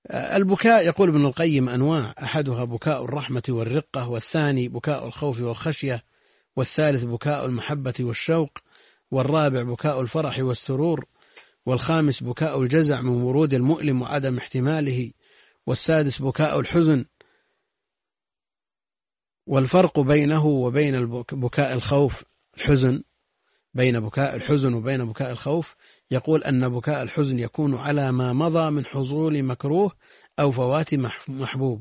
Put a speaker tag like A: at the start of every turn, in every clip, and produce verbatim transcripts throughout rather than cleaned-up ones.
A: البكاء يقول ابن القيم أنواع، أحدها بكاء الرحمة والرقة، والثاني بكاء الخوف والخشية، والثالث بكاء المحبة والشوق، والرابع بكاء الفرح والسرور، والخامس بكاء الجزع من ورود المؤلم وعدم احتماله، والسادس بكاء الحزن. والفرق بينه وبين بكاء الخوف الحزن بين بكاء الحزن وبين بكاء الخوف، يقول أن بكاء الحزن يكون على ما مضى من حصول مكروه أو فوات محبوب،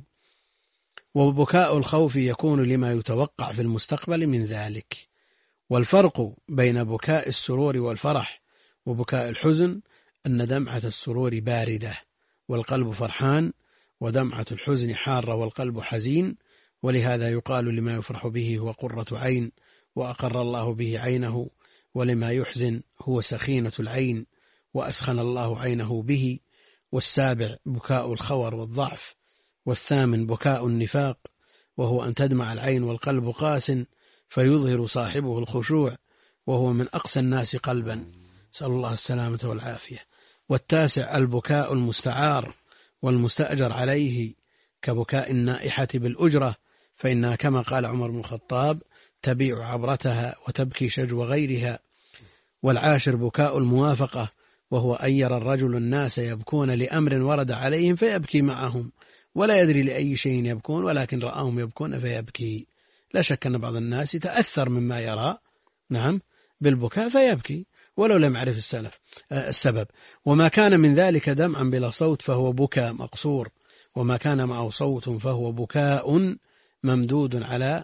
A: وبكاء الخوف يكون لما يتوقع في المستقبل من ذلك. والفرق بين بكاء السرور والفرح وبكاء الحزن أن دمعة السرور باردة والقلب فرحان، ودمعة الحزن حارة والقلب حزين، ولهذا يقال لما يفرح به هو قرة عين وأقر الله به عينه، ولما يحزن هو سخينة العين وأسخن الله عينه به. والسابع بكاء الخور والضعف، والثامن بكاء النفاق، وهو أن تدمع العين والقلب قاس فيظهر صاحبه الخشوع، وهو من أقسى الناس قلبا، نسأل الله السلامة والعافية. والتاسع البكاء المستعار والمستأجر عليه، كبكاء النائحة بالأجرة، فإنها كما قال عمر بن الخطاب تبيع عبرتها وتبكي شجو غيرها. والعاشر بكاء الموافقة، وهو أن يرى الرجل الناس يبكون لأمر ورد عليهم فيبكي معهم، ولا يدري لأي شيء يبكون، ولكن رآهم يبكون فيبكي. لا شك أن بعض الناس يتأثر مما يرى نعم بالبكاء فيبكي ولو لم يعرف السلف السبب. وما كان من ذلك دمعا بلا صوت فهو بكاء مقصور، وما كان معه صوت فهو بكاء ممدود على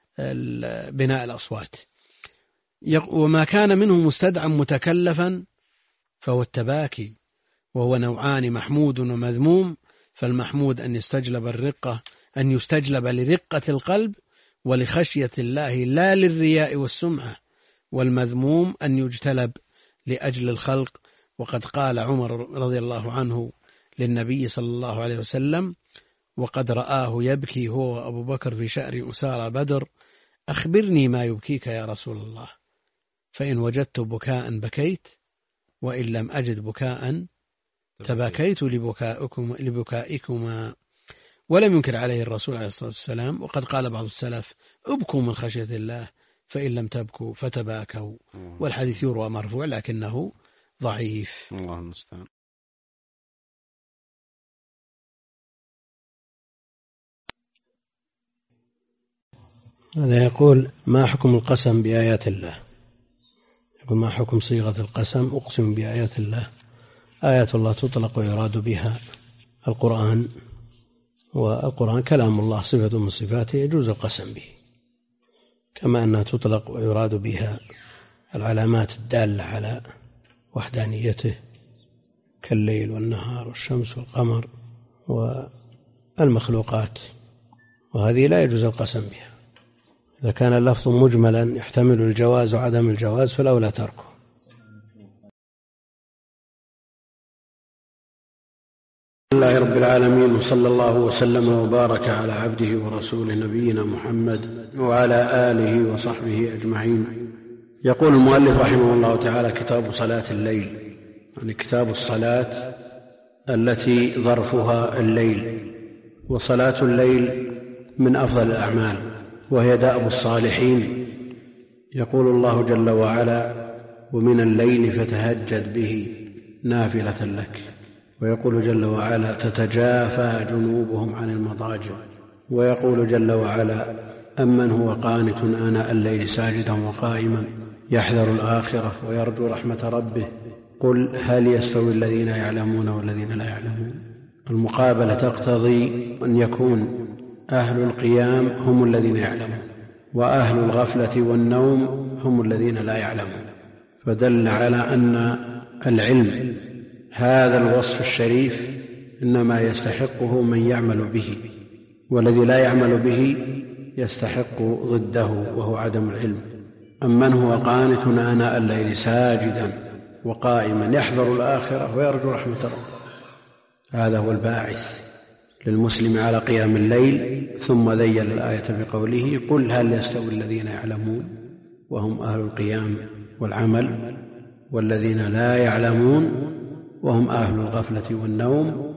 A: بناء الأصوات. وما كان منه مستدعا متكلفا فهو التباكي، وهو نوعان محمود ومذموم. فالمحمود أن يستجلب الرقة أن يستجلب لرقة القلب ولخشية الله لا للرياء والسمعة، والمذموم أن يجتلب لأجل الخلق. وقد قال عمر رضي الله عنه للنبي صلى الله عليه وسلم وقد رآه يبكي هو وأبو بكر في شأر أسارى بدر: أخبرني ما يبكيك يا رسول الله، فإن وجدت بكاء بكيت، وإن لم أجد بكاء تباكيت لبكائكما, لبكائكما. ولم ينكر عليه الرسول عليه الصلاة والسلام. وقد قال بعض السلف: ابكوا من خشية الله، فإن لم تبكوا فتباكوا. والحديث يروى مرفوع لكنه ضعيف.
B: الله المستعان.
A: هذا يقول: ما حكم القسم بآيات الله؟ يقول: ما حكم صيغة القسم أقسم بآيات الله؟ آيات الله تطلق ويراد بها القرآن، والقرآن كلام الله صفة من صفاته يجوز القسم به، كما أنها تطلق ويراد بها العلامات الدالة على وحدانيته كالليل والنهار والشمس والقمر والمخلوقات، وهذه لا يجوز القسم بها. إذا كان اللفظ مجملا يحتمل الجواز وعدم الجواز فالأولى تركه. الحمد لله رب العالمين، وصلى الله وسلم وبارك على عبده ورسوله نبينا محمد وعلى آله وصحبه أجمعين. يقول المؤلف رحمه الله تعالى: كتاب صلاة الليل، يعني كتاب الصلاة التي ظرفها الليل. وصلاة الليل من أفضل الأعمال، وهي دأب الصالحين. يقول الله جل وعلا: ومن الليل فتهجد به نافلة لك. ويقول جل وعلا: تتجافى جنوبهم عن المضاجع. ويقول جل وعلا: أمن هو قانت آناء الليل ساجدا وقائما يحذر الآخرة ويرجو رحمة ربه قل هل يستوي الذين يعلمون والذين لا يعلمون. المقابلة تقتضي أن يكون أهل القيام هم الذين يعلمون، وأهل الغفلة والنوم هم الذين لا يعلمون، فدل على أن العلم هذا الوصف الشريف إنما يستحقه من يعمل به، والذي لا يعمل به يستحق ضده وهو عدم العلم. أمن هو قانت آناء الليل ساجدا وقائما يحذر الآخرة ويرجو رحمة ربه، هذا هو الباعث للمسلم على قيام الليل. ثم ذيل الآية بقوله: قل هل يستوي الذين يعلمون وهم أهل القيام والعمل والذين لا يعلمون وهم أهل الغفلة والنوم.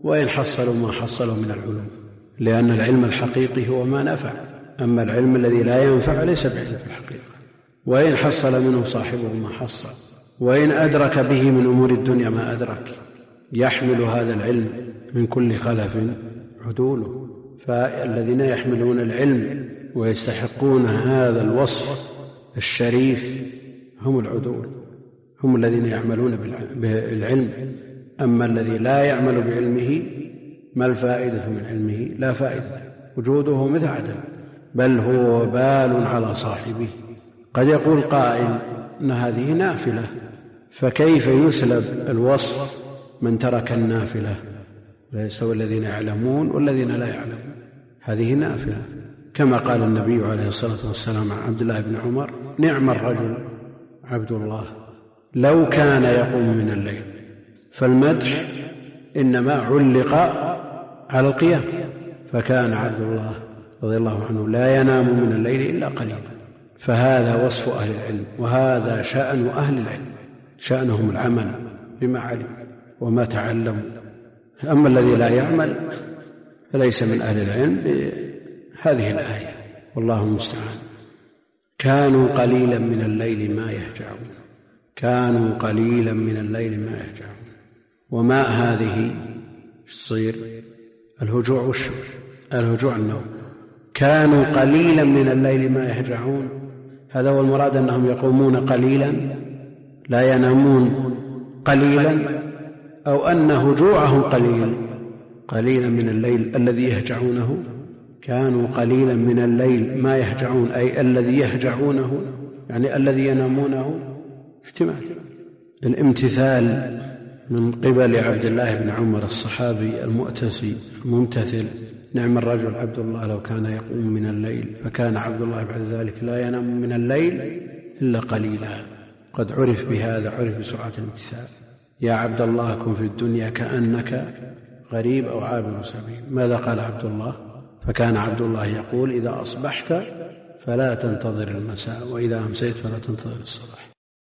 B: وإن حصلوا ما حصلوا من العلوم، لأن العلم الحقيقي هو ما نفع، أما العلم الذي لا ينفع ليس بعلم في الحقيقة. وإن حصل منه صاحبه ما حصل، وإن أدرك به من أمور الدنيا ما أدرك، يحمل هذا العلم من كل خلف عدوله. فالذين يحملون العلم ويستحقون هذا الوصف الشريف هم العدول، هم الذين يعملون بالعلم. أما الذي لا يعمل بعلمه ما الفائدة من علمه؟ لا فائدة، وجوده مثل عدم، بل هو وبال على صاحبه. قد يقول قائل أن هذه نافلة، فكيف يسلب الوصف من ترك النافلة؟ لا يستوي الذين يعلمون والذين لا يعلمون، هذه نافلة، كما قال النبي عليه الصلاة والسلام عن عبد الله بن عمر: نعم الرجل عبد الله لو كان يقوم من الليل. فالمدح إنما علق على القيام، فكان عبد الله رضي الله عنه لا ينام من الليل إلا قليلا. فهذا وصف أهل العلم، وهذا شأن أهل العلم، شأنهم العمل بما علم وما تعلموا. أما الذي لا يعمل فليس من أهل العلم بهذه الآية، والله المستعان. كانوا قليلا من الليل ما يهجعون، كانوا قليلا من الليل ما يهجعون. وماء هذه تصير الهجوع والشر، الهجوع النوم. كانوا قليلا من الليل ما يهجعون، هذا هو المراد، أنهم يقومون قليلا لا ينامون قليلا، أو أن هجوعهم قليل، قليلا من الليل الذي يهجعونه. كانوا قليلا من الليل ما يهجعون، أي الذي يهجعونه يعني الذي ينامونه. احتمال الامتثال من قبل عبد الله بن عمر الصحابي المؤتسي الممتثل: نعم الرجل عبد الله لو كان يقوم من الليل. فكان عبد الله بعد ذلك لا ينام من الليل إلا قليلا. قد عرف بهذا، عرف بسرعة الامتثال. يا عبد الله كن في الدنيا كأنك غريب أو عابر سبيل. ماذا قال عبد الله؟ فكان عبد الله يقول: إذا أصبحت فلا تنتظر المساء، وإذا أمسيت فلا تنتظر الصباح.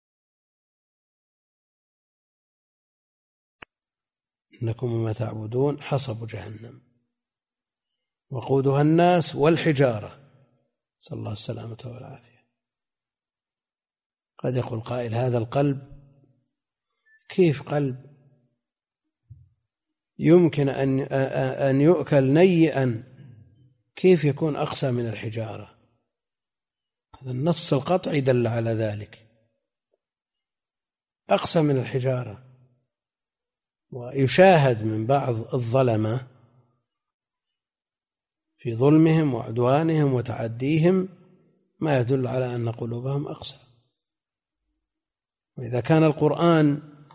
A: إنكم وما تعبدون حصب جهنم وقودها الناس والحجارة، صلى الله السلامة والعافية. قد يقول قائل: هذا القلب كيف قلب يمكن أن أن يؤكل نيئا، كيف يكون أقسى من الحجارة؟ هذا النص القطعي دل على ذلك، أقسى من الحجارة. ويشاهد من بعض الظلمة في ظلمهم وعدوانهم وتعديهم ما يدل على أن قلوبهم أقسى. وإذا كان القرآن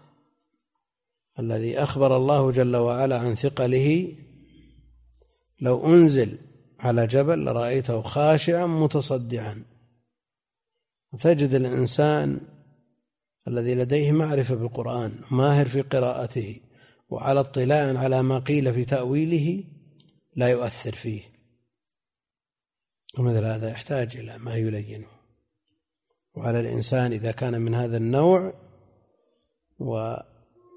A: الذي أخبر الله جل وعلا عن ثقله لو أنزل على جبل لرأيته خاشعا متصدعا، فتجد الإنسان الذي لديه معرفة بالقرآن ماهر في قراءته وعلى اطلاع على ما قيل في تأويله لا يؤثر فيه، ومثل هذا يحتاج إلى ما يلينه. وعلى الإنسان إذا كان من هذا النوع، وكلنا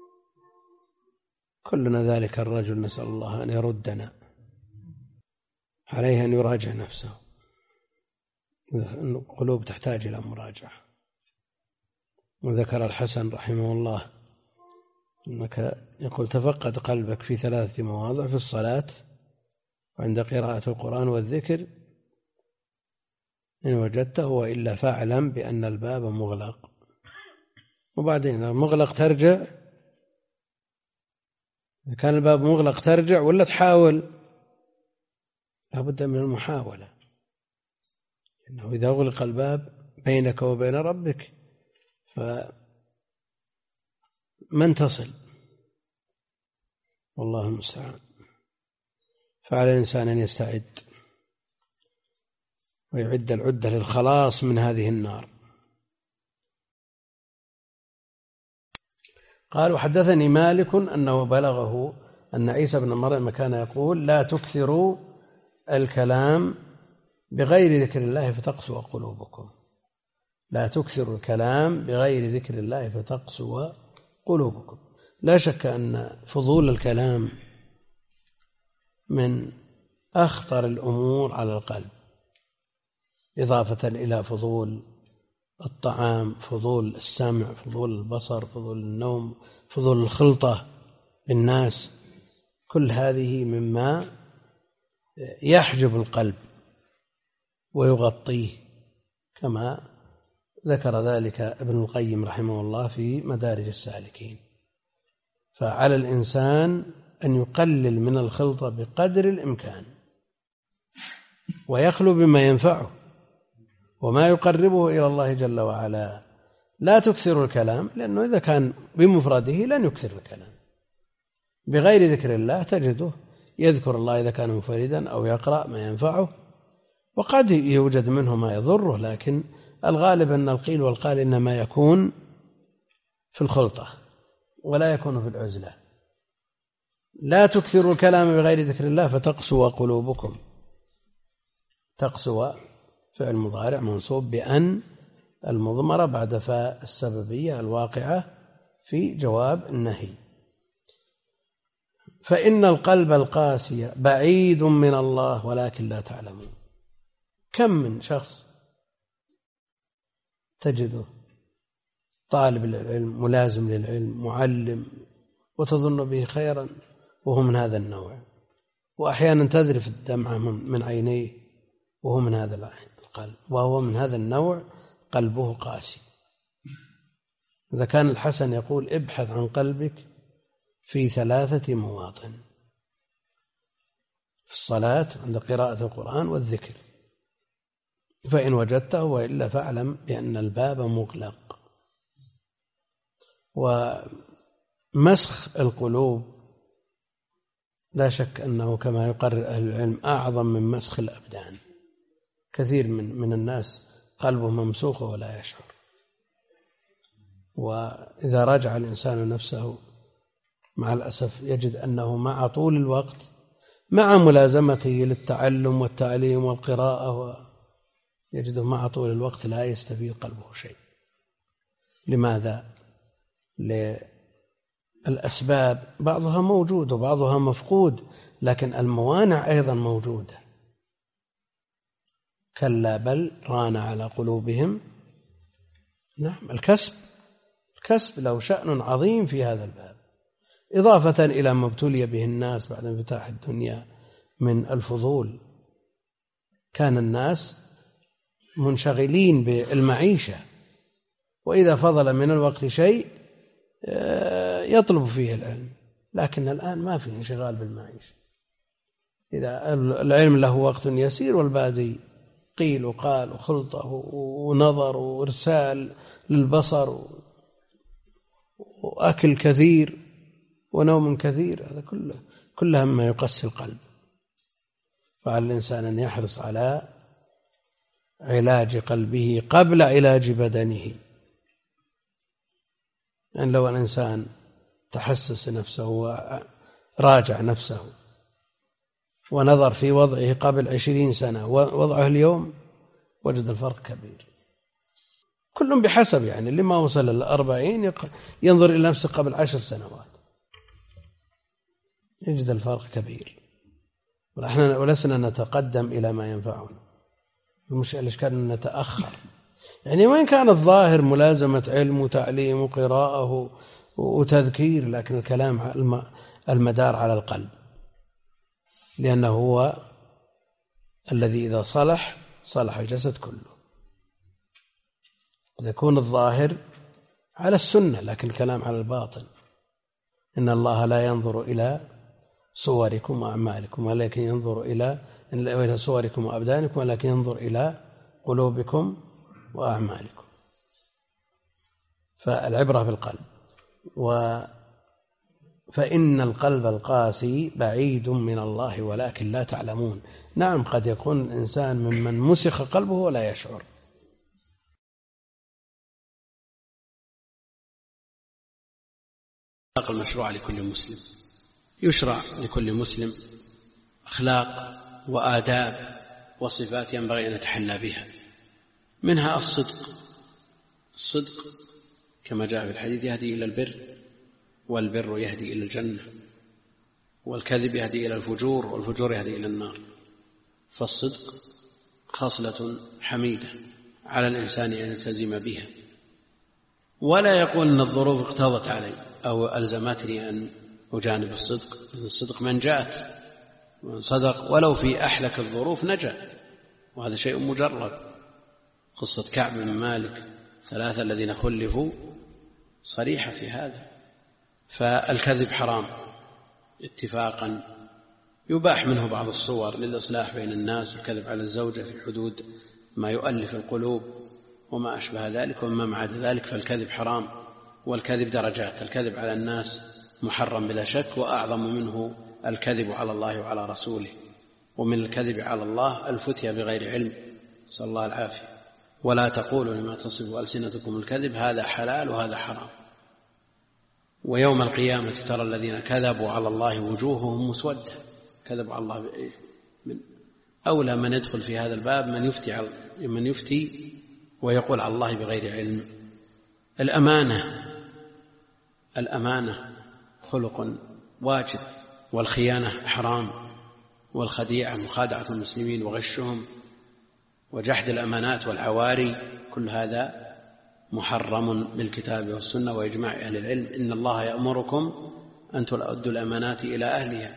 A: ذلك الرجل نسأل الله أن يردنا، عليه أن يراجع نفسه. القلوب تحتاج إلى مراجعة. وذكر الحسن رحمه الله أنك يقول: تفقد قلبك في ثلاثة مواضع: في الصلاة، وعند قراءة القرآن والذكر، إن وجدته، وإلا فاعلم بأن الباب مغلق. وبعدين المغلق ترجع، إذا كان الباب مغلق ترجع ولا تحاول؟ لابد من المحاولة، إنه إذا أغلق الباب بينك وبين ربك فمن تصل؟ والله المستعان. فعلى الإنسان أن يستعد ويعد العدة للخلاص من هذه النار. قال: وحدثني مالك أنه بلغه أن عيسى بن مريم كان يقول: لا تكثروا الكلام بغير ذكر الله فتقسو قلوبكم. لا تكثروا الكلام بغير ذكر الله فتقسو قلوبكم. لا شك أن فضول الكلام
B: من أخطر الأمور على القلب، إضافة إلى فضول الطعام، فضول السمع، فضول البصر، فضول النوم، فضول الخلطة بالناس. كل هذه مما يحجب القلب ويغطيه، كما ذكر ذلك ابن القيم رحمه الله في مدارج السالكين. فعلى الإنسان أن يقلل من الخلطة بقدر الإمكان، ويخلو بما ينفعه وما يقربه إلى الله جل وعلا. لا تكثر الكلام، لأنه إذا كان بمفرده لن يكثر الكلام. بغير ذكر الله تجده يذكر الله إذا كان منفردا أو يقرأ ما ينفعه، وقد يوجد منه ما يضره، لكن الغالب أن القيل والقال إنما يكون في الخلطة ولا يكون في العزلة. لا تكثروا الكلام بغير ذكر الله فتقسو قلوبكم. تقسو فعل مضارع منصوب بأن المضمرة بعد فاء السببية الواقعة في جواب النهي. فإن القلب القاسي بعيد من الله ولكن لا تعلمون. كم من شخص تجده طالب العلم، ملازم للعلم، معلم، وتظن به خيرا وهو من هذا النوع، وأحيانا تذرف الدمعة من عينيه وهو من هذا القلب، وهو من هذا النوع قلبه قاسي. إذا كان الحسن يقول ابحث عن قلبك في ثلاثة مواطن: في الصلاة، عند قراءة القرآن، والذكر، فإن وجدته، وإلا فاعلم بأن الباب مغلق. ومسخ القلوب لا شك أنه كما يقرر أهل العلم أعظم من مسخ الأبدان. كثير من من الناس قلبه ممسوخ ولا يشعر. وإذا راجع الإنسان نفسه مع الأسف يجد أنه مع طول الوقت، مع ملازمته للتعلم والتعليم والقراءة، يجده مع طول الوقت لا يستفيد قلبه شيء. لماذا؟ للأسباب بعضها موجود وبعضها مفقود، لكن الموانع أيضا موجودة. كلا بل ران على قلوبهم. نعم، الكسب الكسب له شأن عظيم في هذا الباب، إضافة إلى ما ابتلي به الناس بعد انفتاح الدنيا من الفضول. كان الناس منشغلين بالمعيشة، وإذا فضل من الوقت شيء يطلب فيه العلم، لكن الآن ما في انشغال بالمعيشة. إذا العلم له وقت يسير والباقي قيل وقال وخلطة ونظر وإرسال للبصر وأكل كثير ونوم كثير، هذا كله كلها مما يقسي القلب. فعلى الإنسان أن يحرص على علاج قلبه قبل علاج بدنه. أن لو الإنسان تحسس نفسه وراجع نفسه ونظر في وضعه قبل عشرين سنة ووضعه اليوم، وجد الفرق كبير. كل بحسب، يعني اللي ما وصل للأربعين ينظر إلى نفسه قبل عشر سنوات يجد الفرق كبير. ونحن ولسنا نتقدم إلى ما ينفعنا، الإشكال أن نتأخر. يعني وين كان الظاهر ملازمة علم وتعليم وقراءة وتذكير، لكن الكلام المدار على القلب، لأنه هو الذي إذا صلح صلح الجسد كله. يكون الظاهر على السنة، لكن الكلام على الباطن. إن الله لا ينظر إلى صوركم وأعمالكم ولكن ينظر إلى إلى صوركم وأبدانكم ولكن ينظر إلى قلوبكم وأعمالكم. فالعبرة بالقلب. و فإن القلب القاسي بعيد من الله ولكن لا تعلمون. نعم، قد يكون الإنسان ممن مسخ قلبه ولا يشعر.
A: الأخلاق المشروع لكل مسلم، يشرع لكل مسلم أخلاق وآداب وصفات ينبغي أن يتحلى بها. منها الصدق. الصدق كما جاء في الحديث يهدي إلى البر، والبر يهدي إلى الجنة.
B: والكذب يهدي إلى الفجور، والفجور يهدي إلى النار. فالصدق خصلة حميدة على الإنسان أن يلتزم بها، ولا يقول أن الظروف اقتضت علي أو ألزمتني أن أجانب الصدق، لأن الصدق منجاة، ومن صدق ولو في أحلك الظروف نجا، وهذا شيء مجرد. قصة كعب بن مالك ثلاثة الذين خلفوا صريحة في هذا. فالكذب حرام اتفاقا، يباح منه بعض الصور للإصلاح بين الناس، والكذب على الزوجة في حدود ما يؤلف القلوب وما أشبه ذلك، وما مع ذلك فالكذب حرام. والكذب درجات، الكذب على الناس محرم بلا شك، وأعظم منه الكذب على الله وعلى رسوله. ومن الكذب على الله الفتية بغير علم، نسأل الله العافية. ولا تقولوا لما تصف ألسنتكم الكذب هذا حلال وهذا حرام. ويوم القيامة ترى الذين كذبوا على الله وجوههم مسودة، كذبوا على الله. من أولى من يدخل في هذا الباب من يفتي, على من يفتي ويقول على الله بغير علم. الأمانة الأمانة خلق واجب، والخيانة حرام، والخديعة مخادعة المسلمين وغشهم وجحد الأمانات والعواري، كل هذا محرم بالكتاب والسنة وإجماع أهل العلم. إن الله يأمركم أن تؤدوا الأمانات إلى أهلها.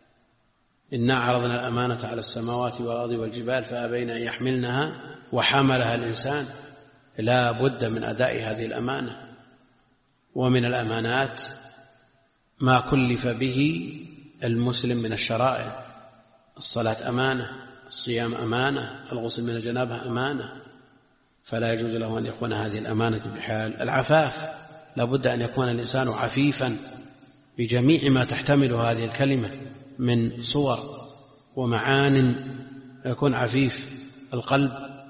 B: إنا عرضنا الأمانة على السماوات والأرض والجبال فأبين أن يحملنها وحملها الإنسان. لا بد من أداء هذه الأمانة. ومن الأمانات ما كلف به المسلم من الشرائع. الصلاة أمانة، الصيام أمانة، الغسل من الجنابة أمانة، فلا يجوز له أن يخون هذه الأمانة بحال. العفاف لا بد أن يكون الإنسان عفيفا بجميع ما تحتمل هذه الكلمة من صور ومعان. يكون عفيف القلب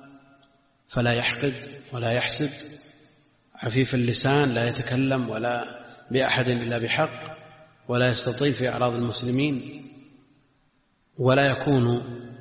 B: فلا يحقد ولا يحسد، عفيف اللسان لا يتكلم ولا بأحد إلا بحق، ولا يستطيل في أعراض المسلمين، ولا يكون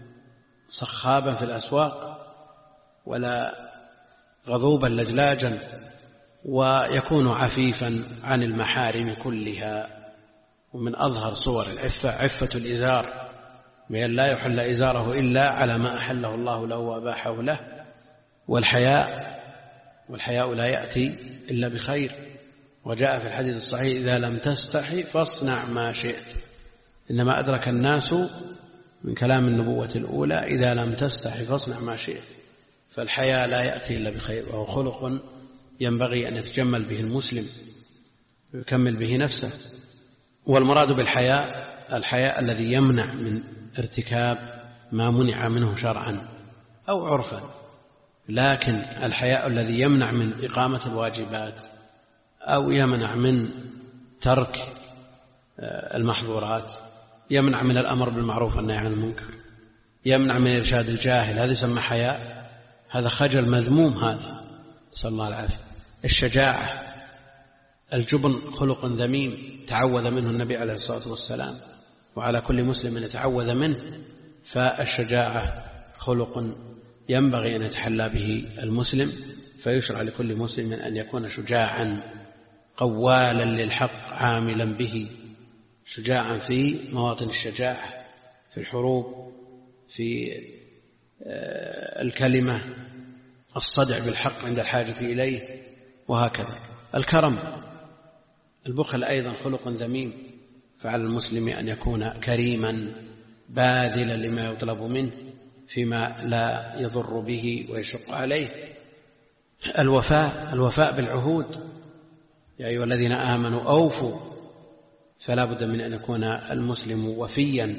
B: صخابا في الأسواق ولا غضوبا لجلاجا، ويكون عفيفا عن المحارم كلها. ومن أظهر صور العفة عفة الإزار، بأن لا يحل إزاره إلا على ما أحله الله له وأباحه له. والحياء والحياء لا يأتي إلا بخير، وجاء في الحديث الصحيح إذا لم تستحي فاصنع ما شئت. إنما أدرك الناس من كلام النبوة الأولى إذا لم تستحي فاصنع ما شئت. فالحياء لا يأتي إلا بخير، وهو خلق ينبغي أن يتجمل به المسلم ويكمل به نفسه. والمراد بالحياء الحياء الذي يمنع من ارتكاب ما منع منه شرعا أو عرفا، لكن الحياء الذي يمنع من إقامة الواجبات أو يمنع من ترك المحظورات، يمنع من الأمر بالمعروف والنهي عن المنكر، يمنع من إرشاد الجاهل، هذا يسمى حياء. هذا خجل مذموم، هذا نسأل الله العافية. الشجاعة الجبن خلق ذميم تعوذ منه النبي عليه الصلاة والسلام، وعلى كل مسلم أن يتعوذ منه. فالشجاعة خلق ينبغي أن يتحلى به المسلم، فيشرع لكل مسلم أن يكون شجاعا قوالا للحق عاملا به، شجاعا في مواطن الشجاعة، في الحروب، في الكلمة، الصدع بالحق عند الحاجة إليه، وهكذا. الكرم البخل أيضا خلق ذميم، فعلى المسلم أن يكون كريما باذلا لما يطلب منه فيما لا يضر به ويشق عليه. الوفاء الوفاء بالعهود، يا أيها الذين آمنوا أوفوا. فلا بد من أن يكون المسلم وفيا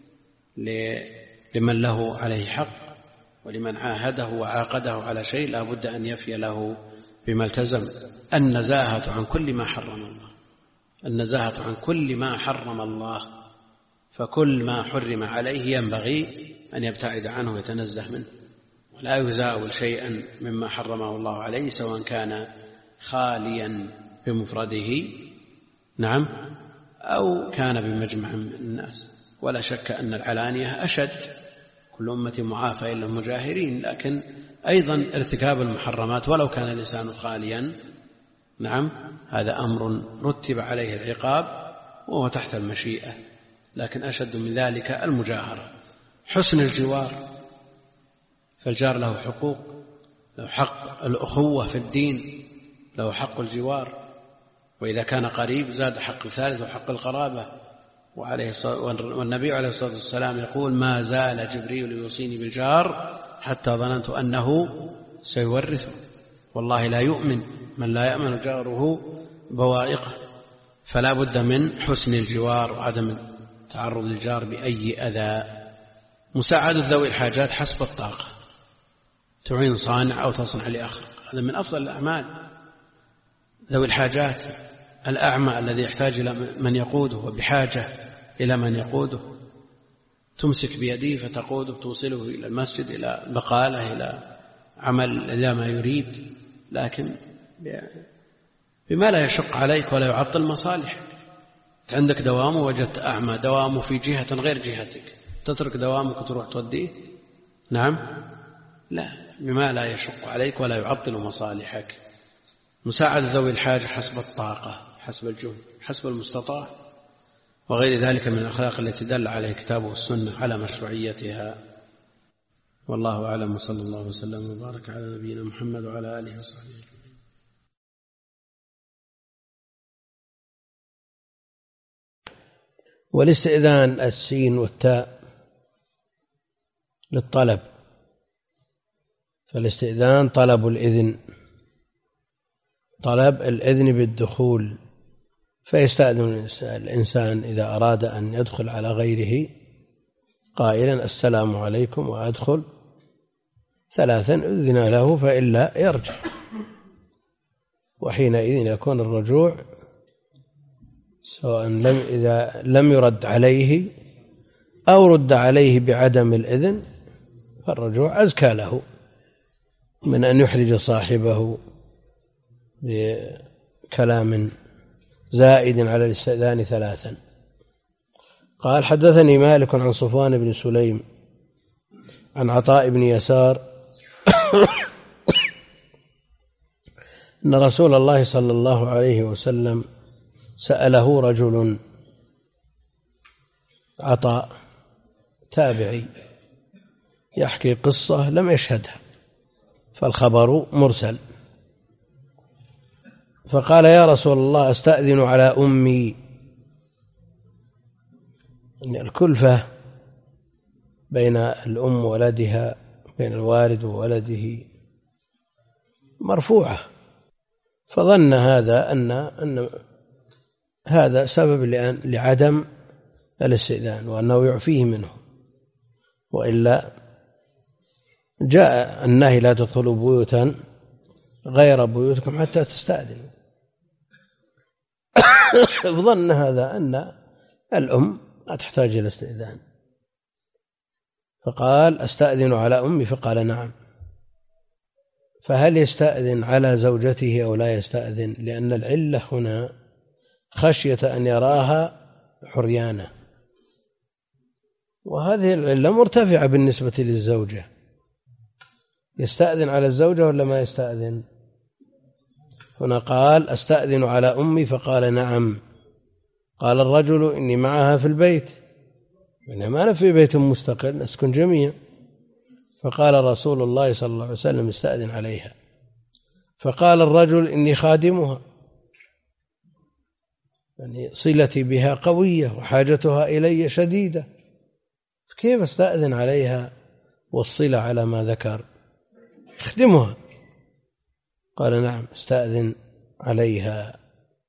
B: لمن له عليه حق، ولمن عاهده وعاقده على شيء لا بد أن يفي له بما التزم. النزاهة عن كل ما حرم الله، النزاهة عن كل ما حرم الله، فكل ما حرم عليه ينبغي أن يبتعد عنه ويتنزه منه، ولا يزاول شيئا مما حرمه الله عليه، سواء كان خاليا بمفرده نعم أو كان بمجمع من الناس. ولا شك أن العلانية أشد، كل أمة معافى إلا المجاهرين، لكن أيضا ارتكاب المحرمات ولو كان الإنسان خاليا نعم هذا أمر رتب عليه العقاب، وهو تحت المشيئة لكن أشد من ذلك المجاهرة. حسن الجوار، فالجار له حقوق، له حق الأخوة في الدين، له حق الجوار، وإذا كان قريب زاد حق الثالث وحق القرابة. والنبي عليه الصلاة والسلام يقول: ما زال جبريل يوصيني بالجار حتى ظننت أنه سيورثه. والله لا يؤمن من لا يأمن جاره بوائقه. فلا بد من حسن الجوار وعدم تعرض الجار بأي أذى. مساعدة ذوي الحاجات حسب الطاقة، تعين صانع أو تصنع لآخر، هذا من أفضل الأعمال. ذوي الحاجات، الأعمى الذي يحتاج إلى من يقوده وبحاجة إلى من يقوده، تمسك بيده فتقوده، توصله إلى المسجد، إلى بقالة، إلى عمل، إلى ما يريد، لكن بما لا يشق عليك ولا يعطل مصالح. عندك دوام ووجدت أعمى دوامه في جهة غير جهتك، تترك دوامك وتروح توديه؟ نعم، لا، بما لا يشق عليك ولا يعطل مصالحك. مساعدة ذوي الحاجة حسب الطاقة، حسب الجهد، حسب المستطاع، وغير ذلك من الأخلاق التي دل عليه الكتاب والسنة على مشروعيتها. والله أعلم، وصلى الله وسلم وبارك على نبينا محمد وعلى آله وصحبه أجمعين.
A: والاستئذان السين والتاء للطلب، فالاستئذان طلب الإذن، طلب الإذن بالدخول، فيستأذن الإنسان إذا أراد أن يدخل على غيره قائلا: السلام عليكم، وأدخل ثلاثا، أذن له، فإلا يرجع، وحينئذ يكون الرجوع سواء لم إذا لم يرد عليه أو رد عليه بعدم الإذن، فالرجوع أزكى له من أن يحرج صاحبه بكلام زائد على الاستئذان ثلاثا. قال: حدثني مالك عن صفوان بن سليم عن عطاء بن يسار أن رسول الله صلى الله عليه وسلم سأله رجل، عطاء تابعي يحكي قصة لم يشهدها، فالخبر مرسل، فقال: يا رسول الله، أستأذن على أمي. أن الكلفة بين الأم وولدها، بين الوالد وولده مرفوعة، فظن هذا أن أن هذا سبب لعدم الاستئذان وأنه يعفيه منه، وإلا جاء النهي: لا تدخلوا بيوتا غير بيوتكم حتى تستأذنوا. ظن هذا أن الأم لا تحتاج إلى استئذان، فقال: أستأذن على أمي، فقال: نعم. فهل يستأذن على زوجته أو لا يستأذن؟ لأن العلة هنا خشية أن يراها عريانة، وهذه العلة مرتفعة بالنسبة للزوجة. يستأذن على الزوجة ولا ما يستأذن؟ هنا قال: أستأذن على أمي، فقال: نعم. قال الرجل: إني معها في البيت، يعني ما أنا في بيت مستقل، نسكن جميعا. فقال رسول الله صلى الله عليه وسلم: استأذن عليها. فقال الرجل: إني خادمها، يعني صلتي بها قوية وحاجتها إلي شديدة، كيف استأذن عليها والصلة على ما ذكر؟ اخدمها. قال: نعم، استأذن عليها.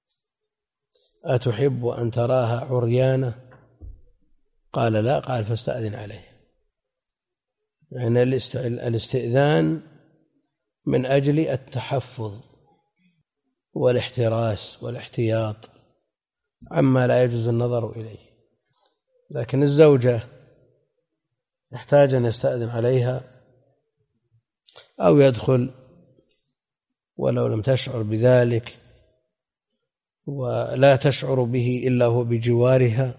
A: أتحب أن تراها عريانة؟ قال: لا. قال: فاستأذن عليها. يعني الاستئذان من أجل التحفظ والاحتراس والاحتياط عما لا يجوز النظر إليه. لكن الزوجة يحتاج أن يستأذن عليها أو يدخل ولو لم تشعر بذلك، ولا تشعر به إلا هو بجوارها.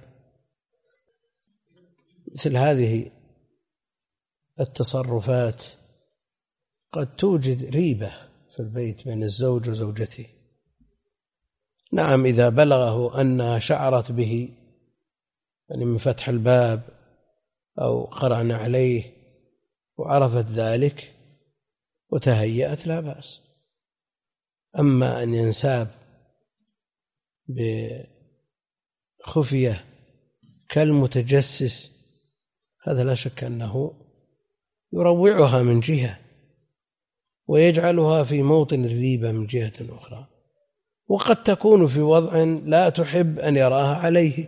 A: مثل هذه التصرفات قد توجد ريبة في البيت بين الزوج وزوجته. نعم، إذا بلغه أنها شعرت به
B: يعني من فتح الباب أو قرأنا عليه وعرفت ذلك وتهيأت لا بأس. أما أن ينساب بخفية كالمتجسس هذا لا شك أنه يروعها من جهة ويجعلها في موطن الريبة من جهة أخرى، وقد تكون في وضع لا تحب أن يراها عليه،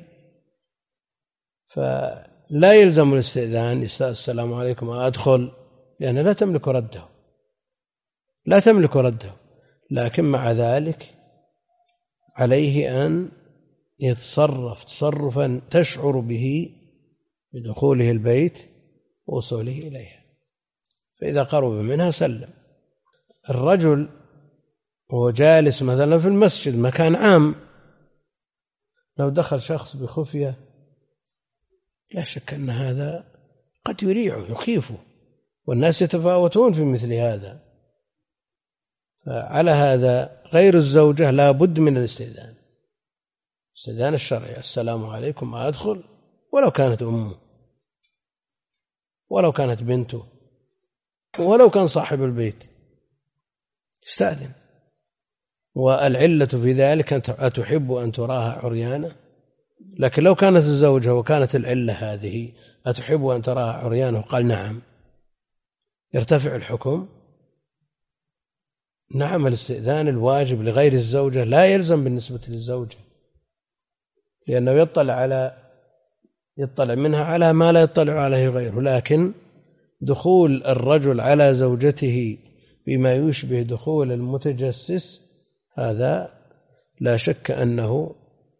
B: فلا يلزم الاستئذان. السلام عليكم أدخل، لأن لا تملك رده لا تملك رده لكن مع ذلك عليه أن يتصرف تصرفا تشعر به بدخوله البيت ووصوله إليها. فإذا قرب منها سلم. الرجل وهو جالس مثلا في المسجد مكان عام، لو دخل شخص بخفية لا شك أن هذا قد يريعه يخيفه، والناس يتفاوتون في مثل هذا. فعلى هذا غير الزوجة لا بد من الاستئذان، الاستئذان الشرعي. السلام عليكم أدخل، ولو كانت أمه ولو كانت بنته ولو كان صاحب البيت استأذن. والعلة في ذلك أتحب أن تراها عريانة، لكن لو كانت الزوجة وكانت العلة هذه أتحب أن تراها عريانة وقال نعم، يرتفع الحكم. نعم، الاستئذان الواجب لغير الزوجة لا يلزم بالنسبة للزوجة، لأنه يطلع على يطلع منها على ما لا يطلع عليه غيره. لكن دخول الرجل على زوجته بما يشبه دخول المتجسس هذا لا شك أنه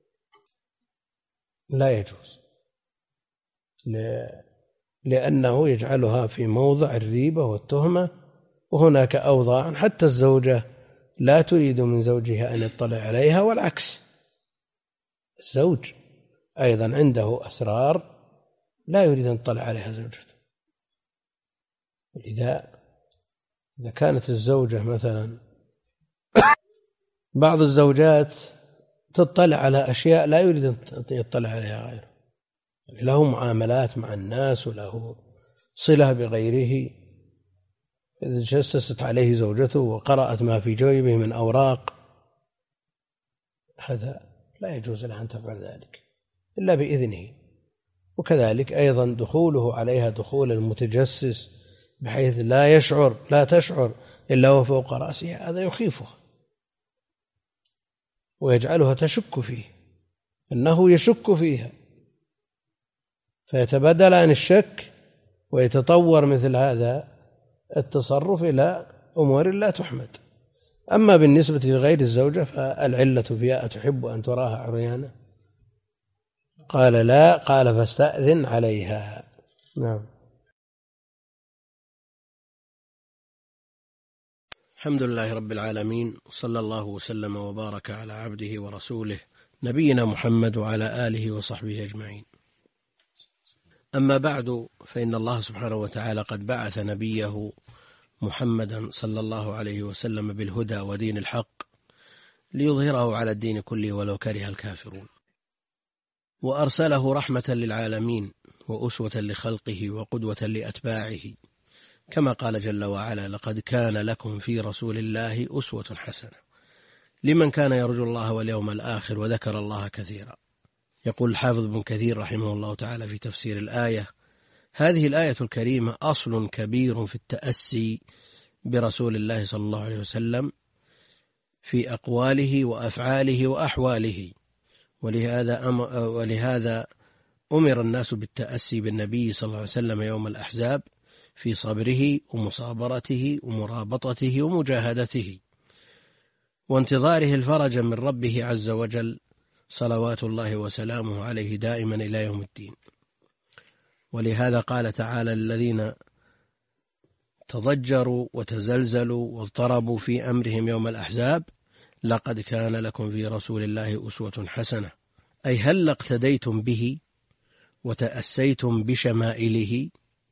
B: لا يجوز، لأنه يجعلها في موضع الريبة والتهمة. وهناك أوضاع حتى الزوجة لا تريد من زوجها أن يطلع عليها، والعكس، الزوج أيضا عنده أسرار لا يريد أن يطلع عليها زوجته. إذا إذا كانت الزوجة مثلا بعض الزوجات تطلع على أشياء لا يريد أن يطلع عليها غيره، له معاملات مع الناس وله صلة بغيره، إذا جسست عليه زوجته وقرأت ما في جيبه من أوراق، هذا لا يجوز لها أن تفعل ذلك إلا بإذنه. وكذلك أيضا دخوله عليها دخول المتجسس بحيث لا يشعر لا تشعر إلا هو فوق رأسها، هذا يخيفها ويجعلها تشك فيه، أنه يشك فيها، فيتبدل عن الشك ويتطور مثل هذا التصرف إلى أمور لا تحمد. أما بالنسبة لغير الزوجة فالعلة فيها أتحب أن تراها عريانة؟ قال لا، قال فاستأذن عليها. نعم.
A: الحمد لله رب العالمين، صلى الله وسلم وبارك على عبده ورسوله نبينا محمد وعلى آله وصحبه أجمعين. أما بعد، فإن الله سبحانه وتعالى قد بعث نبيه محمدا صلى الله عليه وسلم بالهدى ودين الحق ليظهره على الدين كله ولو كره الكافرون، وأرسله رحمة للعالمين وأسوة لخلقه وقدوة لأتباعه، كما قال جل وعلا: لقد كان لكم في رسول الله أسوة حسنة لمن كان يرجو الله واليوم الآخر وذكر الله كثيرا. يقول الحافظ ابن كثير رحمه الله تعالى في تفسير الآية: هذه الآية الكريمة أصل كبير في التأسي برسول الله صلى الله عليه وسلم في أقواله وأفعاله وأحواله، ولهذا أمر, ولهذا أمر الناس بالتأسي بالنبي صلى الله عليه وسلم يوم الأحزاب في صبره ومصابرته ومرابطته ومجاهدته وانتظاره الفرج من ربه عز وجل صلوات الله وسلامه عليه دائما إلى يوم الدين. ولهذا قال تعالى: الذين تضجروا وتزلزلوا واضطربوا في أمرهم يوم الأحزاب لقد كان لكم في رسول الله أسوة حسنة، أي هل اقتديتم به وتأسيتم بشمائله.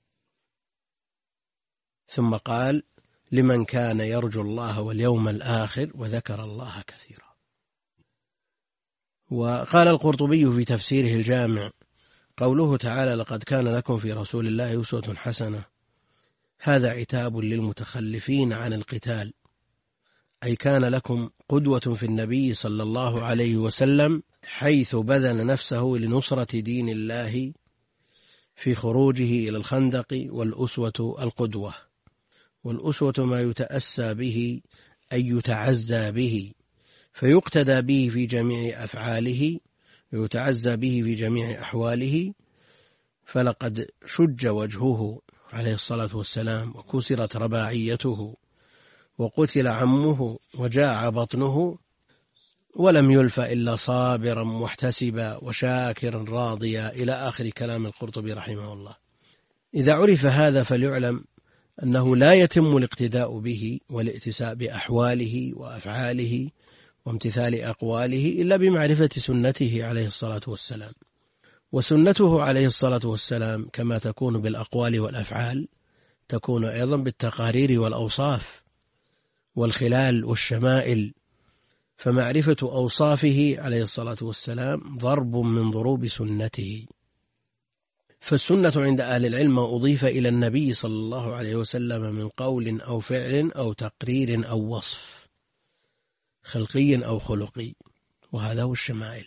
A: ثم قال: لمن كان يرجو الله واليوم الآخر وذكر الله كثيرا. وقال القرطبي في تفسيره الجامع: قوله تعالى لقد كان لكم في رسول الله أسوة حسنة، هذا عتاب للمتخلفين عن القتال، أي كان لكم قدوة في النبي صلى الله عليه وسلم حيث بذل نفسه لنصرة دين الله في خروجه إلى الخندق، والأسوة القدوة، والأسوة ما يتأسى به أي يتعزى به، فيقتدى به في جميع أفعاله ويتعزى به في جميع أحواله. فلقد شج وجهه عليه الصلاة والسلام، وكسرت رباعيته، وقتل عمه، وجاع بطنه، ولم يلف إلا صابرا محتسبا وشاكرا راضيا، إلى آخر كلام القرطبي رحمه الله. إذا عرف هذا فليعلم أنه لا يتم الاقتداء به والائتساء بأحواله وأفعاله وامتثال أقواله إلا بمعرفة سنته عليه الصلاة والسلام. وسنته عليه الصلاة والسلام كما تكون بالأقوال والأفعال تكون أيضا بالتقارير والأوصاف والخلال والشمائل، فمعرفة أوصافه عليه الصلاة والسلام ضرب من ضروب سنته. فالسنة عند أهل العلم أضيف إلى النبي صلى الله عليه وسلم من قول أو فعل أو تقرير أو وصف خلقي أو خلقي، وهذا هو الشمائل.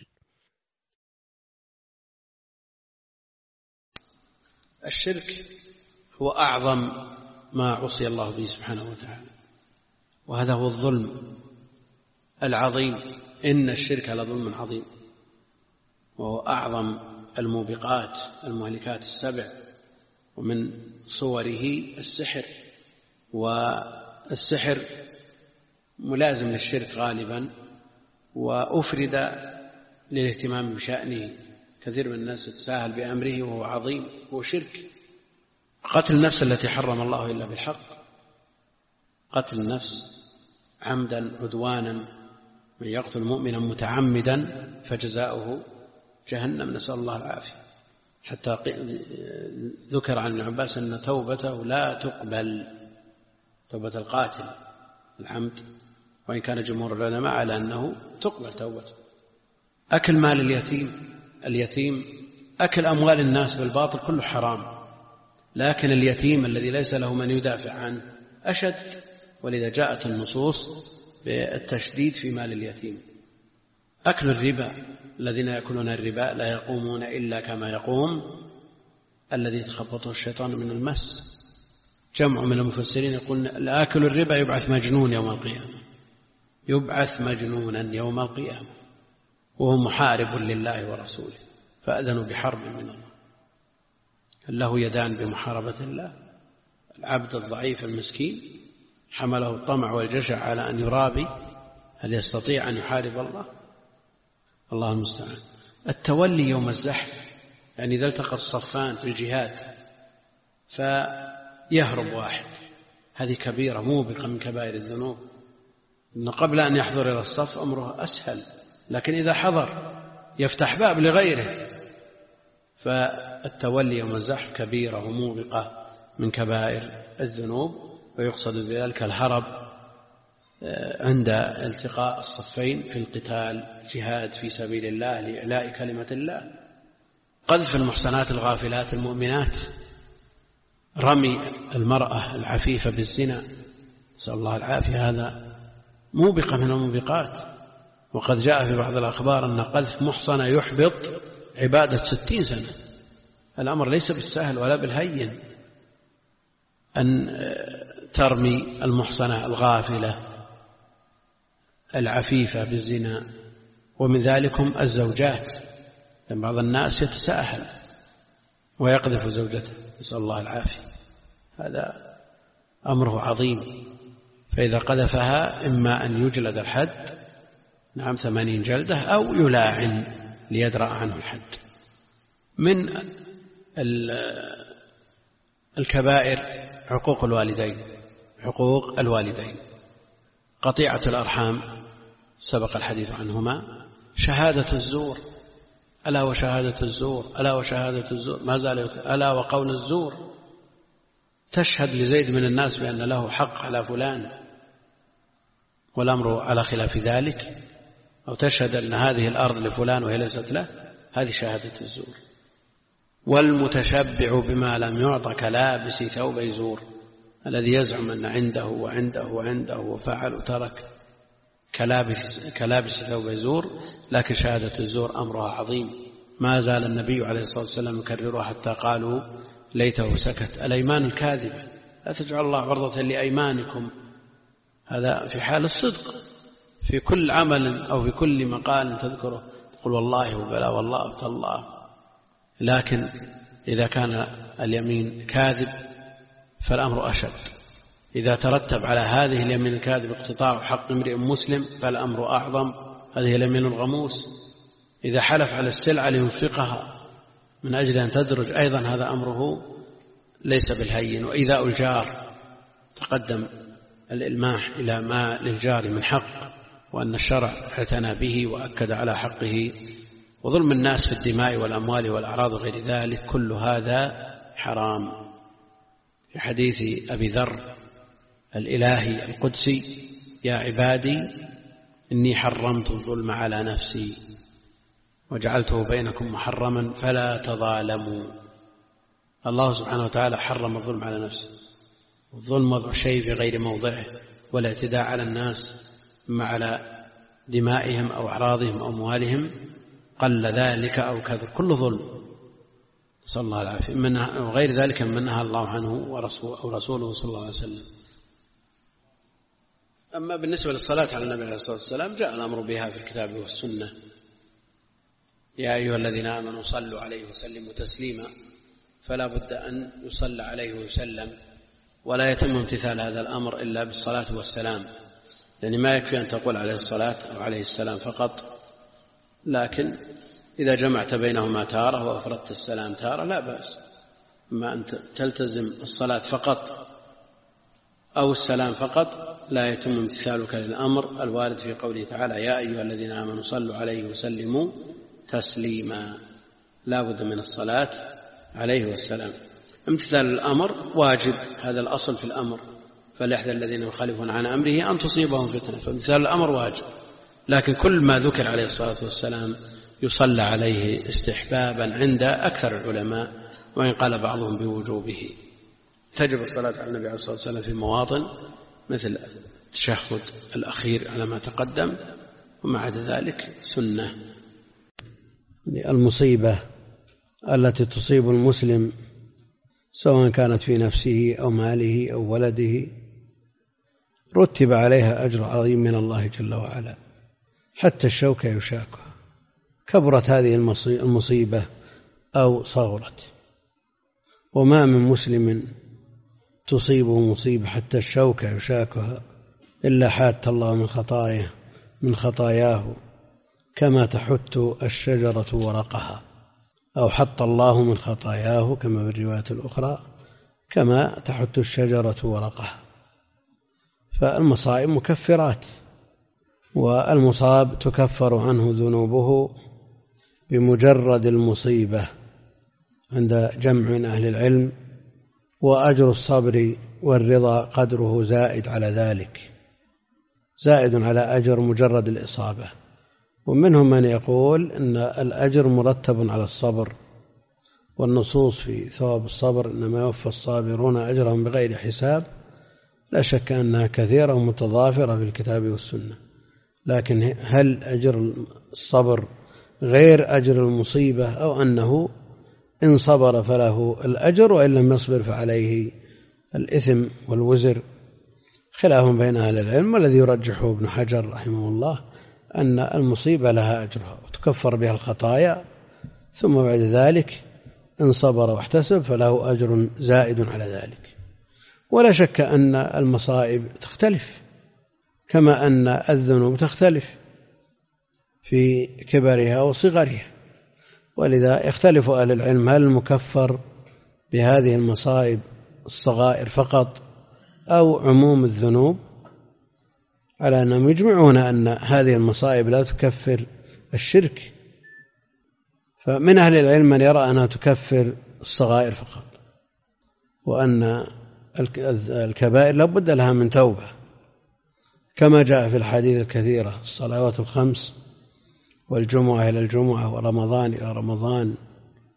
B: الشرك هو أعظم ما عصي الله به سبحانه وتعالى، وهذا هو الظلم العظيم، إن الشرك لظلم عظيم، وهو أعظم الموبقات المهلكات السبع، ومن صوره السحر، والسحر ملازم للشرك غالبا، وأفرد للاهتمام بشأنه. كثير من الناس يتساهل بأمره وهو عظيم، هو شرك. قتل النفس التي حرم الله إلا بالحق، قتل النفس عمدا عدوانا، من يقتل مؤمنا متعمدا فجزاؤه جهنم، نسأل الله العافية. حتى ذكر عن ابن عباس أن توبته لا تقبل، توبة القاتل العمد، وإن كان جمهور العلماء على أنه تقبل توبته. أكل مال اليتيم، اليتيم أكل أموال الناس بالباطل كله حرام، لكن اليتيم الذي ليس له من يدافع عنه أشد، ولذا جاءت النصوص بالتشديد في مال اليتيم. أكل الربا، الذين يأكلون الربا لا يقومون إلا كما يقوم الذي تخبطه الشيطان من المس. جمع من المفسرين يقول الآكل الربا يبعث مجنون يوم القيامة، يبعث مجنونا يوم القيامة، وهو محارب لله ورسوله، فأذنوا بحرب من الله. هل له يدان بمحاربة الله؟ العبد الضعيف المسكين حمله الطمع والجشع على أن يرابي، هل يستطيع أن يحارب الله؟ الله المستعان. التولي يوم الزحف، يعني إذا التقى الصفان في الجهاد فيهرب واحد، هذه كبيرة موبقة من كبائر الذنوب. إن قبل أن يحضر إلى الصف أمره أسهل، لكن إذا حضر يفتح باب لغيره. فالتولي يوم الزحف كبيرة وموبقة من كبائر الذنوب، ويقصد بذلك الهرب عند التقاء الصفين في القتال، جهاد في سبيل الله لإعلاء كلمة الله. قذف المحصنات الغافلات المؤمنات، رمي المرأة العفيفة بالزنا، نسأل الله العافية، هذا موبقة من الموبقات. وقد جاء في بعض الأخبار أن قذف محصنة يحبط عبادة ستين سنة. الأمر ليس بالسهل ولا بالهين أن ترمي المحصنة الغافلة العفيفة بالزنا. ومن ذلكم الزوجات، لأن بعض الناس يتساهل ويقذف زوجته، نسأل الله العافية، هذا أمره عظيم. فإذا قذفها إما أن يجلد الحد، نعم ثمانين جلدة، أو يلاعن ليدرأ عنه الحد. من الكبائر عقوق الوالدين، حقوق الوالدين، قطيعة الأرحام سبق الحديث عنهما، شهادة الزور، ألا وشهادة الزور، ألا وشهادة الزور، ما زال ألا وقول الزور. تشهد لزيد من الناس بأن له حق على فلان والأمر على خلاف ذلك، أو تشهد أن هذه الأرض لفلان وهي ليست له، هذه شهادة الزور. والمتشبع بما لم يعط كلابس ثوب زور، الذي يزعم أن عنده وعنده وعنده وفعل وترك كلابس, كلابس ثوب زور، لكن شهادة الزور أمرها عظيم. ما زال النبي عليه الصلاة والسلام يكررها حتى قالوا ليته سكت. الأيمان الكاذبة، لا تجعل الله عرضة لأيمانكم، هذا في حال الصدق، في كل عمل أو في كل مقال تذكره تقول والله وبلا والله وتالله. لكن إذا كان اليمين كاذب فالأمر أشد. إذا ترتب على هذه اليمين الكاذب اقتطاع حق امرئ مسلم فالأمر أعظم، هذه اليمين الغموس. إذا حلف على السلعة لينفقها من أجل أن تدرج أيضا هذا أمره ليس بالهين. وإيذاء الجار، تقدم الإلماح إلى ما للجار من حق، وأن الشرع اعتنى به وأكد على حقه. وظلم الناس في الدماء والأموال والأعراض وغير ذلك كل هذا حرام. في حديث أبي ذر الإلهي القدسي: يا عبادي إني حرمت الظلم على نفسي وجعلته بينكم محرما فلا تظالموا. الله سبحانه وتعالى حرم الظلم على نفسه، الظلم وضع شيء في غير موضعه، والاعتداء على الناس إما على دمائهم أو أعراضهم أو أموالهم، قل ذلك أو كثر، كل ظلم، نسأل الله العافية، وغير ذلك من نهى الله عنه ورسوله صلى الله عليه وسلم. أما بالنسبة للصلاة على النبي عليه الصلاة والسلام جاء الأمر بها في الكتاب والسنة: يا أيها الذين آمنوا صلوا عليه وسلموا تسليما، فلا بد أن يصلى عليه ويسلم، ولا يتم امتثال هذا الأمر إلا بالصلاة والسلام. يعني ما يكفي أن تقول عليه الصلاة أو عليه السلام فقط، لكن إذا جمعت بينهما تارة وأفردت السلام تارة لا بأس. أما أن تلتزم الصلاة فقط أو السلام فقط لا يتم امتثالك للأمر الوارد في قوله تعالى: يا أيها الذين آمنوا صلوا عليه وسلموا تسليما. لا بد من الصلاة عليه والسلام. امتثال الأمر واجب، هذا الأصل في الأمر، فليحذر الذين يخالفون عن أمره أن تصيبهم فتنة، فامتثال الأمر واجب. لكن كل ما ذكر عليه الصلاة والسلام يصلى عليه استحبابا عند أكثر العلماء، وإن قال بعضهم بوجوبه. تجب الصلاة على النبي عليه الصلاة والسلام في مواطن مثل التشهد الأخير على ما تقدم، ومع عدا ذلك سنة.
A: المصيبة التي تصيب المسلم سواء كانت في نفسه أو ماله أو ولده رتب عليها أجر عظيم من الله جل وعلا، حتى الشوكة يشاكها، كبرت هذه المصيبة أو صغرت. وما من مسلم تصيبه مصيبة حتى الشوكة يشاكها إلا حات الله من خطاياه من خطاياه كما تحت الشجرة ورقها، أو حط الله من خطاياه كما بالرواية الأخرى كما تحت الشجرة ورقها. فالمصائب مكفرات، والمصاب تكفر عنه ذنوبه بمجرد المصيبة عند جمع من أهل العلم، وأجر الصبر والرضا قدره زائد على ذلك، زائد على أجر مجرد الإصابة. ومنهم من يقول أن الأجر مرتب على الصبر، والنصوص في ثواب الصبر إنما يوفى الصابرون أجرهم بغير حساب، لا شك أنها كثيرة ومتضافرة في الكتاب والسنة. لكن هل أجر الصبر غير أجر المصيبة، أو أنه إن صبر فله الأجر وإن لم يصبر فعليه الإثم والوزر؟ خلاف بين أهل العلم، والذي يرجحه ابن حجر رحمه الله أن المصيبة لها أجرها وتكفر بها الخطايا، ثم بعد ذلك إن صبر واحتسب فله أجر زائد على ذلك. ولا شك أن المصائب تختلف كما أن الذنوب تختلف في كبرها وصغرها، ولذا يختلف أهل العلم هل المكفر بهذه المصائب الصغائر فقط أو عموم الذنوب، على أنهم يجمعون أن هذه المصائب لا تكفر الشرك. فمن أهل العلم من يرى أنها تكفر الصغائر فقط، وأن الكبائر لا بد لها من توبة، كما جاء في الحديث الكثيرة: الصلوات الخمس والجمعة إلى الجمعة ورمضان إلى رمضان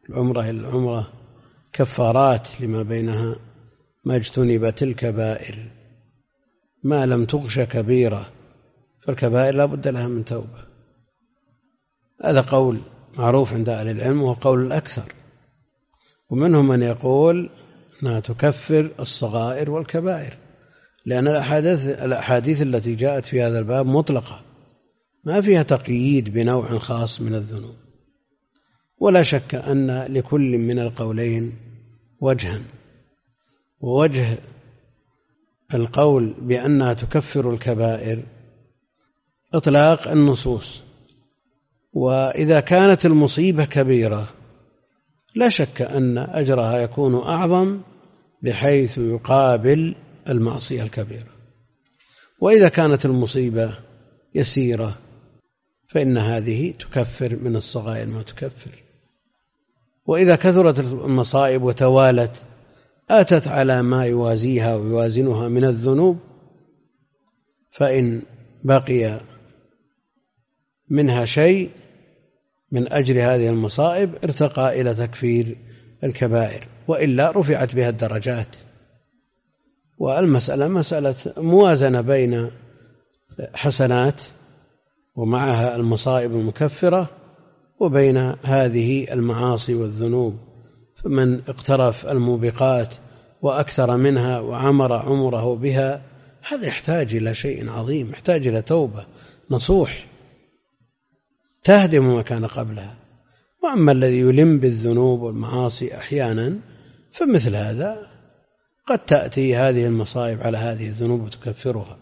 B: العمرة إلى العمرة كفارات لما بينها ما اجتنبت الكبائر ما لم تغش كبيرة، فالكبائر لا بد لها من توبة. هذا قول معروف عند أهل العلم وهو قول الأكثر، ومنهم من يقول أنها تكفر الصغائر والكبائر، لأن الأحاديث, الأحاديث التي جاءت في هذا الباب مطلقة ما فيها تقييد بنوع خاص من الذنوب. ولا شك أن لكل من القولين وجها، ووجه القول بأنها تكفر الكبائر إطلاق النصوص، وإذا كانت المصيبة كبيرة لا شك أن أجرها يكون أعظم بحيث يقابل المعصية الكبيرة، وإذا كانت المصيبة يسيرة فإن هذه تكفر من الصغائر ما تكفر. وإذا كثرت المصائب وتوالت أتت على ما يوازيها ويوازنها من الذنوب، فإن بقي منها شيء من أجر هذه المصائب ارتقى إلى تكفير الكبائر، وإلا رفعت بها الدرجات. والمسألة مسألة موازنة بين حسنات ومعها المصائب المكفرة وبين هذه المعاصي والذنوب. فمن اقترف الموبقات وأكثر منها وعمر عمره بها هذا يحتاج إلى شيء عظيم، يحتاج إلى توبة نصوح تهدم ما كان قبلها. وأما الذي يلم بالذنوب والمعاصي أحيانا فمثل هذا قد تأتي هذه المصائب على هذه الذنوب وتكفرها.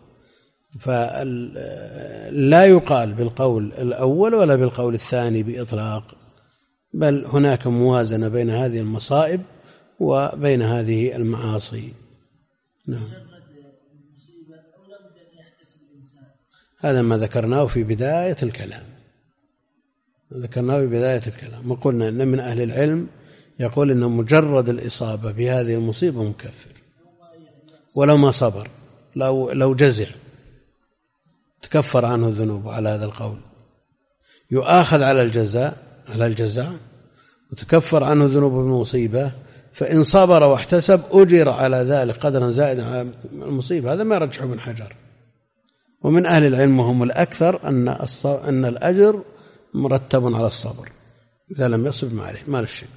B: فلا يقال بالقول الأول ولا بالقول الثاني بإطلاق، بل هناك موازنة بين هذه المصائب وبين هذه المعاصي. نعم. هذا ما ذكرناه في بداية الكلام ذكرناه في بداية الكلام وقلنا أن من أهل العلم يقول أن مجرد الإصابة بهذه المصيبة مكفر ولو ما صبر، لو لو جزع تكفر عنه الذنوب. على هذا القول يؤاخذ على الجزاء على الجزاء وتكفر عنه الذنوب بالمصيبة، فإن صبر واحتسب أجر على ذلك قدرا زائدا على المصيبة. هذا ما يرجح ابن حجر. ومن أهل العلم وهم الأكثر أن أن الأجر مرتب على الصبر إذا لم يصب ما عليه ما الشيء.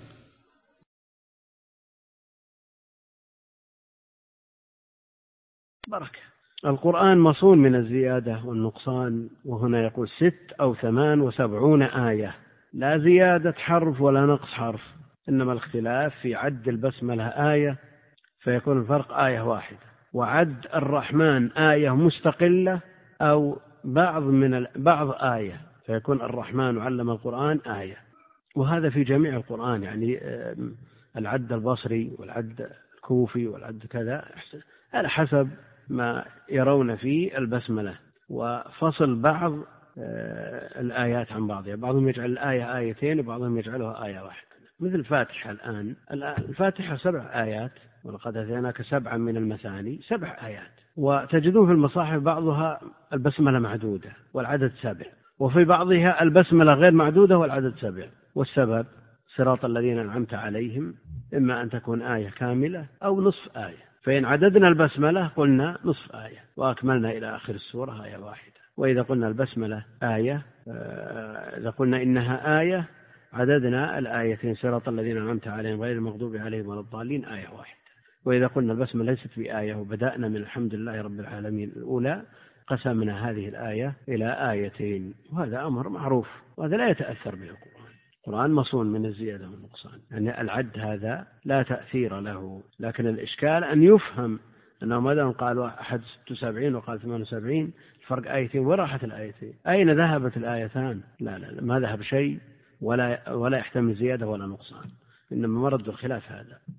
B: بركة. القرآن مصون من الزيادة والنقصان، وهنا يقول ست أو ثمان وسبعون آية، لا زيادة حرف ولا نقص حرف، إنما الاختلاف في عد البسملة آية فيكون الفرق آية واحدة، وعد الرحمن آية مستقلة أو بعض من بعض آية فيكون الرحمن علم القرآن آية. وهذا في جميع القرآن، يعني العد البصري والعد الكوفي والعد كذا على حسب ما يرون في البسملة، وفصل بعض الآيات عن بعضها. بعضهم يجعل الآية آيتين وبعضهم يجعلها آية واحدة، مثل الفاتحة. الآن الفاتحة سبع آيات، ولقد أتيناك سبعا من المثاني، سبع آيات. وتجدون في المصاحف بعضها البسملة معدودة والعدد سبع، وفي بعضها البسملة غير معدودة والعدد سبع. والسبب صراط الذين أنعمت عليهم إما أن تكون آية كاملة أو نصف آية، فإن عددنا البسملة قلنا نصف آية وأكملنا إلى آخر السورة آية واحدة. وإذا قلنا البسملة آية، إذا قلنا إنها آية عددنا الآيتين صراط الذين أنعمت عليهم غير المغضوب عليهم ولا الضالين آية واحدة. وإذا قلنا البسملة ليست بآية وبدأنا من الحمد لله رب العالمين الأولى قسمنا هذه الآية إلى آيتين، وهذا أمر معروف وهذا لا يتأثر به القرآن. القرآن مصون من الزيادة والنقصان، يعني العد هذا لا تأثير له. لكن الإشكال أن يفهم أنه مثلا قال أحد ست وسبعين وقال ثمان وسبعين الفرق آيتين، وراحت الآيتين، أين ذهبت الآيتان؟ لا لا, لا ما ذهب شيء ولا ولا يحتمل زيادة ولا نقصان، إنما مرد الخلاف هذا.